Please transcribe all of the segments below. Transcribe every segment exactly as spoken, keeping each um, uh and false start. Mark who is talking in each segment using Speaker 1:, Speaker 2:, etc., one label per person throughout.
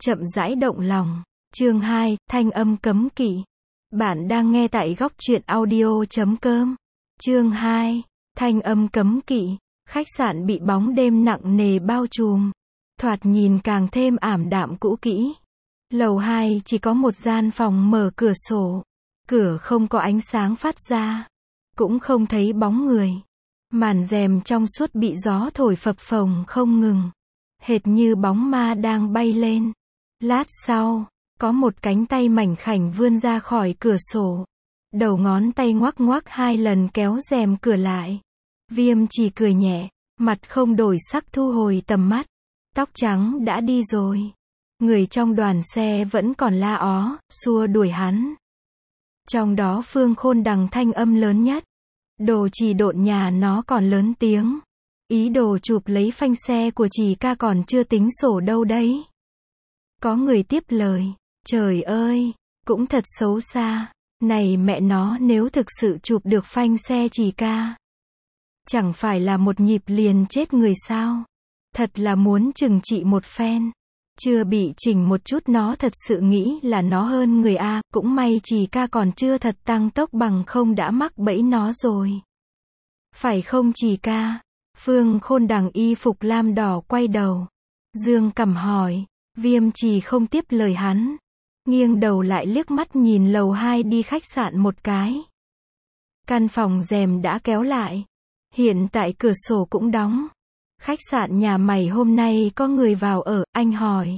Speaker 1: chậm rãi động lòng. Chương hai, thanh âm cấm kỵ. Bạn đang nghe tại góc truyện audio chấm com. Chương hai, thanh âm cấm kỵ. Khách sạn bị bóng đêm nặng nề bao trùm. Thoạt nhìn càng thêm ảm đạm cũ kỹ. Lầu hai chỉ có một gian phòng mở cửa sổ. Cửa không có ánh sáng phát ra. Cũng không thấy bóng người. Màn rèm trong suốt bị gió thổi phập phồng không ngừng. Hệt như bóng ma đang bay lên. Lát sau, có một cánh tay mảnh khảnh vươn ra khỏi cửa sổ. Đầu ngón tay ngoắc ngoắc hai lần kéo rèm cửa lại. Viêm chỉ cười nhẹ, mặt không đổi sắc thu hồi tầm mắt. Tóc trắng đã đi rồi. Người trong đoàn xe vẫn còn la ó, xua đuổi hắn. Trong đó Phương Khôn Đằng thanh âm lớn nhất. Đồ Trì độn nhà nó còn lớn tiếng. Ý đồ chụp lấy phanh xe của Trì ca còn chưa tính sổ đâu đấy. Có người tiếp lời. Trời ơi, cũng thật xấu xa. Này mẹ nó, nếu thực sự chụp được phanh xe Trì ca, chẳng phải là một nhịp liền chết người sao? Thật là muốn trừng trị một phen. Chưa bị chỉnh một chút nó thật sự nghĩ là nó hơn người a, cũng may Trì ca còn chưa thật tăng tốc bằng không đã mắc bẫy nó rồi. Phải không Trì ca? Phương Khôn Đằng y phục lam đỏ quay đầu. Dương cằm hỏi. Viêm Trì không tiếp lời hắn. Nghiêng đầu lại liếc mắt nhìn lầu hai đi khách sạn một cái. Căn phòng rèm đã kéo lại. Hiện tại cửa sổ cũng đóng. Khách sạn nhà mày hôm nay có người vào ở, anh hỏi.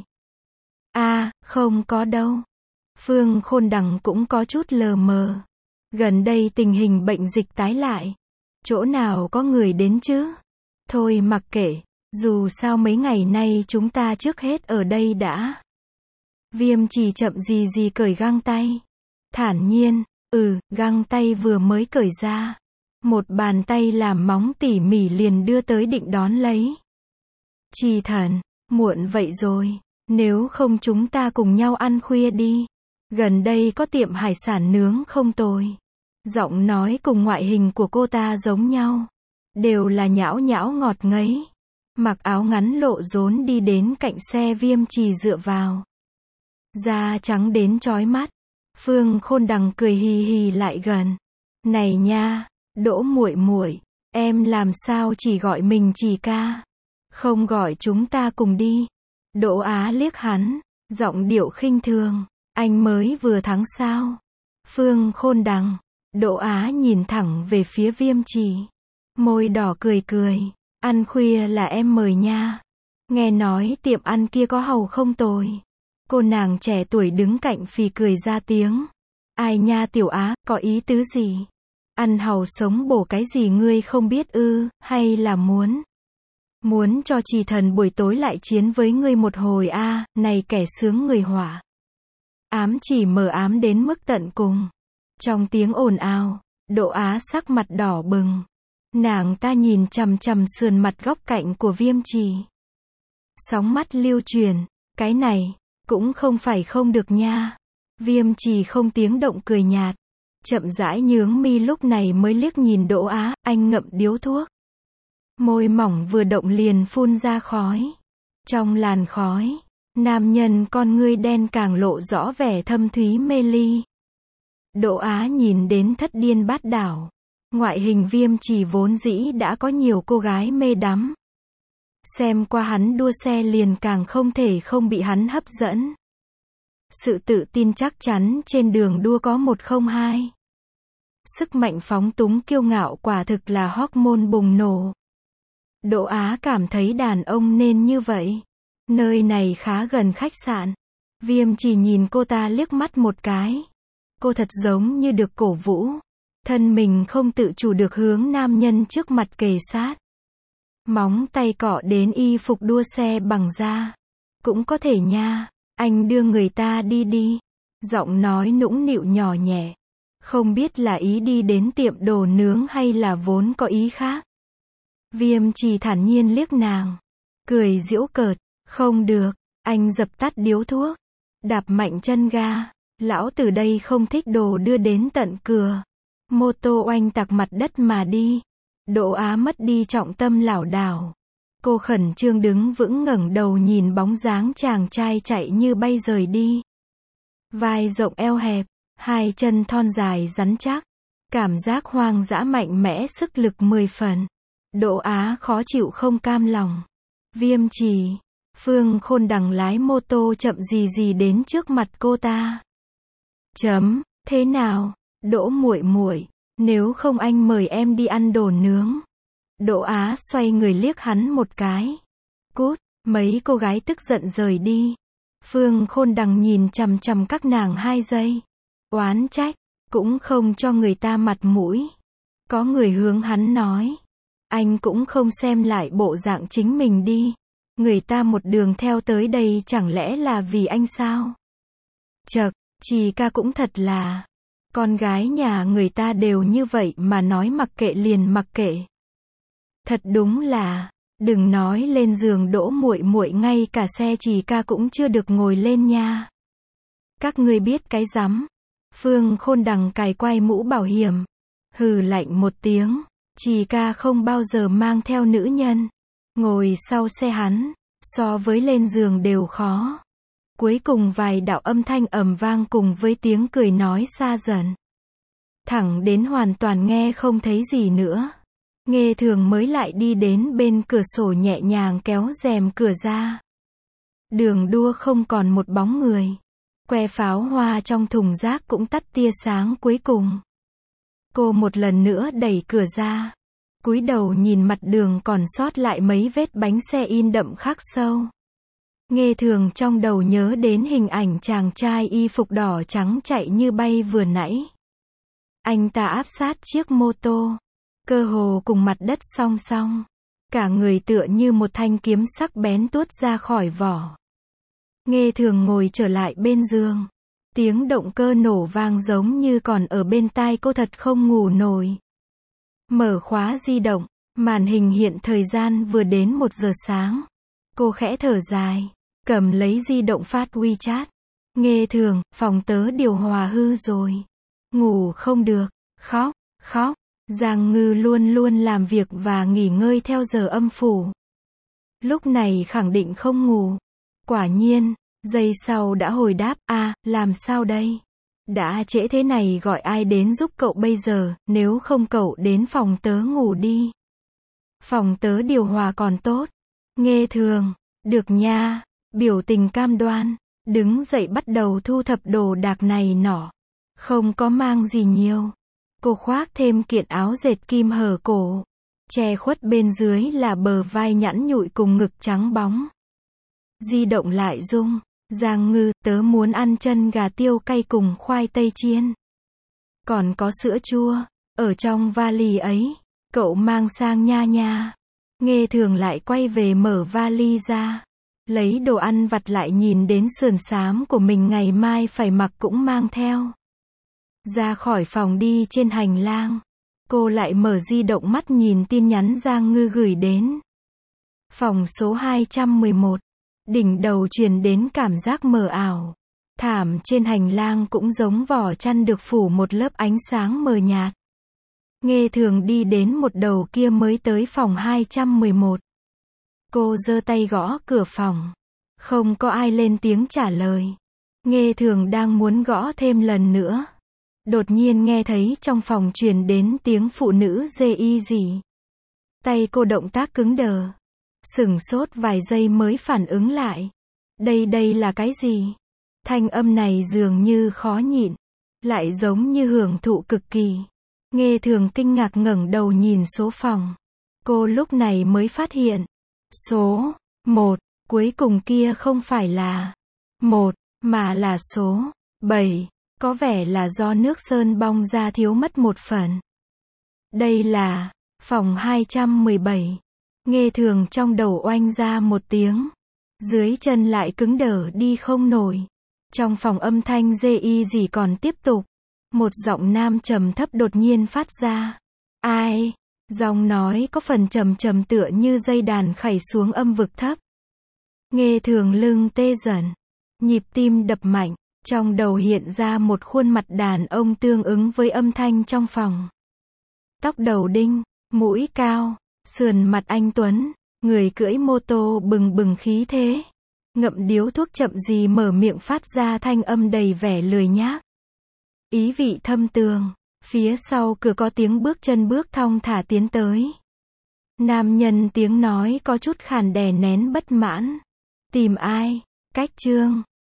Speaker 1: À, không có đâu. Phương Khôn Đằng cũng có chút lờ mờ. Gần đây tình hình bệnh dịch tái lại. Chỗ nào có người đến chứ? Thôi mặc kệ, dù sao mấy ngày nay chúng ta trước hết ở đây đã. Viêm Trì chậm gì gì cởi găng tay. Thản nhiên, ừ, găng tay vừa mới cởi ra. Một bàn tay làm móng tỉ mỉ liền đưa tới định đón lấy. Trì thần, muộn vậy rồi, nếu không chúng ta cùng nhau ăn khuya đi. Gần đây có tiệm hải sản nướng không tồi. Giọng nói cùng ngoại hình của cô ta giống nhau. Đều là nhão nhão ngọt ngấy. Mặc áo ngắn lộ rốn đi đến cạnh xe Viêm Trì dựa vào. Da trắng đến chói mắt. Phương Khôn Đằng cười hì hì lại gần. Này nha, Đỗ muội muội, em làm sao chỉ gọi mình Trì ca, không gọi chúng ta cùng đi. Đỗ Á liếc hắn, giọng điệu khinh thường. Anh mới vừa thắng sao? Phương Khôn Đằng. Đỗ Á nhìn thẳng về phía Viêm Trì. Môi đỏ cười cười. Ăn khuya là em mời nha. Nghe nói tiệm ăn kia có hầu không tồi. Cô nàng trẻ tuổi đứng cạnh phì cười ra tiếng. Ai nha Tiểu Á, có ý tứ gì? Ăn hầu sống bổ cái gì ngươi không biết ư, hay là muốn? Muốn cho Trì thần buổi tối lại chiến với ngươi một hồi a, à, này kẻ sướng người hỏa. Ám chỉ mờ ám đến mức tận cùng. Trong tiếng ồn ào, Đỗ Á sắc mặt đỏ bừng. Nàng ta nhìn chằm chằm sườn mặt góc cạnh của Viêm Trì. Sóng mắt lưu truyền, cái này, cũng không phải không được nha. Viêm Trì không tiếng động cười nhạt. Chậm rãi nhướng mi lúc này mới liếc nhìn Đỗ Á, anh ngậm điếu thuốc. Môi mỏng vừa động liền phun ra khói. Trong làn khói, nam nhân con ngươi đen càng lộ rõ vẻ thâm thúy mê ly. Đỗ Á nhìn đến thất điên bát đảo. Ngoại hình Viêm Trì vốn dĩ đã có nhiều cô gái mê đắm. Xem qua hắn đua xe liền càng không thể không bị hắn hấp dẫn. Sự tự tin chắc chắn trên đường đua có một không hai. Sức mạnh phóng túng kiêu ngạo quả thực là hormone bùng nổ. Đỗ Á cảm thấy đàn ông nên như vậy. Nơi này khá gần khách sạn. Viêm Trì nhìn cô ta liếc mắt một cái. Cô thật giống như được cổ vũ. Thân mình không tự chủ được hướng nam nhân trước mặt kề sát. Móng tay cọ đến y phục đua xe bằng da. Cũng có thể nha, anh đưa người ta đi đi. Giọng nói nũng nịu nhỏ nhẹ. Không biết là ý đi đến tiệm đồ nướng hay là vốn có ý khác. Viêm Trì thản nhiên liếc nàng. Cười giễu cợt. Không được, anh dập tắt điếu thuốc. Đạp mạnh chân ga. Lão từ đây không thích đồ đưa đến tận cửa. Mô tô oanh tạc mặt đất mà đi. Đỗ Á mất đi trọng tâm lảo đảo. Cô khẩn trương đứng vững ngẩng đầu nhìn bóng dáng chàng trai chạy như bay rời đi. Vai rộng eo hẹp, hai chân thon dài rắn chắc. Cảm giác hoang dã mạnh mẽ sức lực mười phần. Đỗ Á khó chịu không cam lòng. Viêm Trì. Phương Khôn Đằng lái mô tô chậm gì gì đến trước mặt cô ta. Chấm, thế nào, Đỗ muội muội, nếu không anh mời em đi ăn đồ nướng. Đỗ Á xoay người liếc hắn một cái. Cút, mấy cô gái tức giận rời đi. Phương Khôn Đằng nhìn chằm chằm các nàng hai giây. Oán trách, cũng không cho người ta mặt mũi. Có người hướng hắn nói. Anh cũng không xem lại bộ dạng chính mình đi. Người ta một đường theo tới đây chẳng lẽ là vì anh sao? Chậc, Trì ca cũng thật là. Con gái nhà người ta đều như vậy mà nói mặc kệ liền mặc kệ. Thật đúng là, đừng nói lên giường Đỗ muội muội, ngay cả xe Trì ca cũng chưa được ngồi lên nha. Các ngươi biết cái rắm. Phương Khôn Đằng cài quai mũ bảo hiểm. Hừ lạnh một tiếng. Trì ca không bao giờ mang theo nữ nhân. Ngồi sau xe hắn, so với lên giường đều khó. Cuối cùng vài đạo âm thanh ầm vang cùng với tiếng cười nói xa dần. Thẳng đến hoàn toàn nghe không thấy gì nữa. Nghê Thường mới lại đi đến bên cửa sổ nhẹ nhàng kéo rèm cửa ra. Đường đua không còn một bóng người. Que pháo hoa trong thùng rác cũng tắt tia sáng cuối cùng. Cô một lần nữa đẩy cửa ra. Cúi đầu nhìn mặt đường còn sót lại mấy vết bánh xe in đậm khắc sâu. Nghê Thường trong đầu nhớ đến hình ảnh chàng trai y phục đỏ trắng chạy như bay vừa nãy. Anh ta áp sát chiếc mô tô. Cơ hồ cùng mặt đất song song. Cả người tựa như một thanh kiếm sắc bén tuốt ra khỏi vỏ. Nghê Thường ngồi trở lại bên giường. Tiếng động cơ nổ vang giống như còn ở bên tai cô, thật không ngủ nổi. Mở khóa di động, màn hình hiện thời gian vừa đến một giờ sáng. Cô khẽ thở dài, cầm lấy di động phát WeChat. Nghê Thường, phòng tớ điều hòa hư rồi. Ngủ không được, khóc, khóc. Giang Ngư luôn luôn làm việc và nghỉ ngơi theo giờ âm phủ. Lúc này khẳng định không ngủ. Quả nhiên, giây sau đã hồi đáp, a à, làm sao đây? Đã trễ thế này gọi ai đến giúp cậu bây giờ, nếu không cậu đến phòng tớ ngủ đi. Phòng tớ điều hòa còn tốt. Nghê Thường, được nha, biểu tình cam đoan, đứng dậy bắt đầu thu thập đồ đạc này nọ. Không có mang gì nhiều. Cô khoác thêm kiện áo dệt kim hở cổ. Che khuất bên dưới là bờ vai nhẵn nhụi cùng ngực trắng bóng. Di động lại rung. Giang Ngư, tớ muốn ăn chân gà tiêu cay cùng khoai tây chiên. Còn có sữa chua, ở trong vali ấy, cậu mang sang nha nha. Nghê Thường lại quay về mở vali ra. Lấy đồ ăn vặt lại nhìn đến sườn xám của mình ngày mai phải mặc cũng mang theo. Ra khỏi phòng đi trên hành lang. Cô lại mở di động mắt nhìn tin nhắn Giang Ngư gửi đến. Phòng số hai trăm mười một. Đỉnh đầu truyền đến cảm giác mờ ảo. Thảm trên hành lang cũng giống vỏ chăn được phủ một lớp ánh sáng mờ nhạt. Nghê Thường đi đến một đầu kia mới tới phòng hai trăm mười một. Cô giơ tay gõ cửa phòng. Không có ai lên tiếng trả lời. Nghê Thường đang muốn gõ thêm lần nữa. Đột nhiên nghe thấy trong phòng truyền đến tiếng phụ nữ rê y rỉ. Tay cô động tác cứng đờ. Sửng sốt vài giây mới phản ứng lại. Đây đây là cái gì? Thanh âm này dường như khó nhịn. Lại giống như hưởng thụ cực kỳ. Nghê Thường kinh ngạc ngẩng đầu nhìn số phòng. Cô lúc này mới phát hiện. Số một, cuối cùng kia không phải là một, mà là số bảy. Có vẻ là do nước sơn bong ra thiếu mất một phần. Đây là phòng hai trăm mười bảy. Nghê Thường trong đầu oanh ra một tiếng. Dưới chân lại cứng đờ đi không nổi. Trong phòng âm thanh dê y gì còn tiếp tục. Một giọng nam trầm thấp đột nhiên phát ra. Ai? Giọng nói có phần trầm trầm tựa như dây đàn khảy xuống âm vực thấp. Nghê Thường lưng tê dần. Nhịp tim đập mạnh. Trong đầu hiện ra một khuôn mặt đàn ông tương ứng với âm thanh trong phòng. Tóc đầu đinh, mũi cao, sườn mặt anh tuấn. Người cưỡi mô tô bừng bừng khí thế, ngậm điếu thuốc chậm gì mở miệng phát ra thanh âm đầy vẻ lười nhác. Ý vị thâm tường, phía sau cửa có tiếng bước chân bước thong thả tiến tới. Nam nhân tiếng nói có chút khàn đè nén bất mãn. Tìm ai? Cách Trương.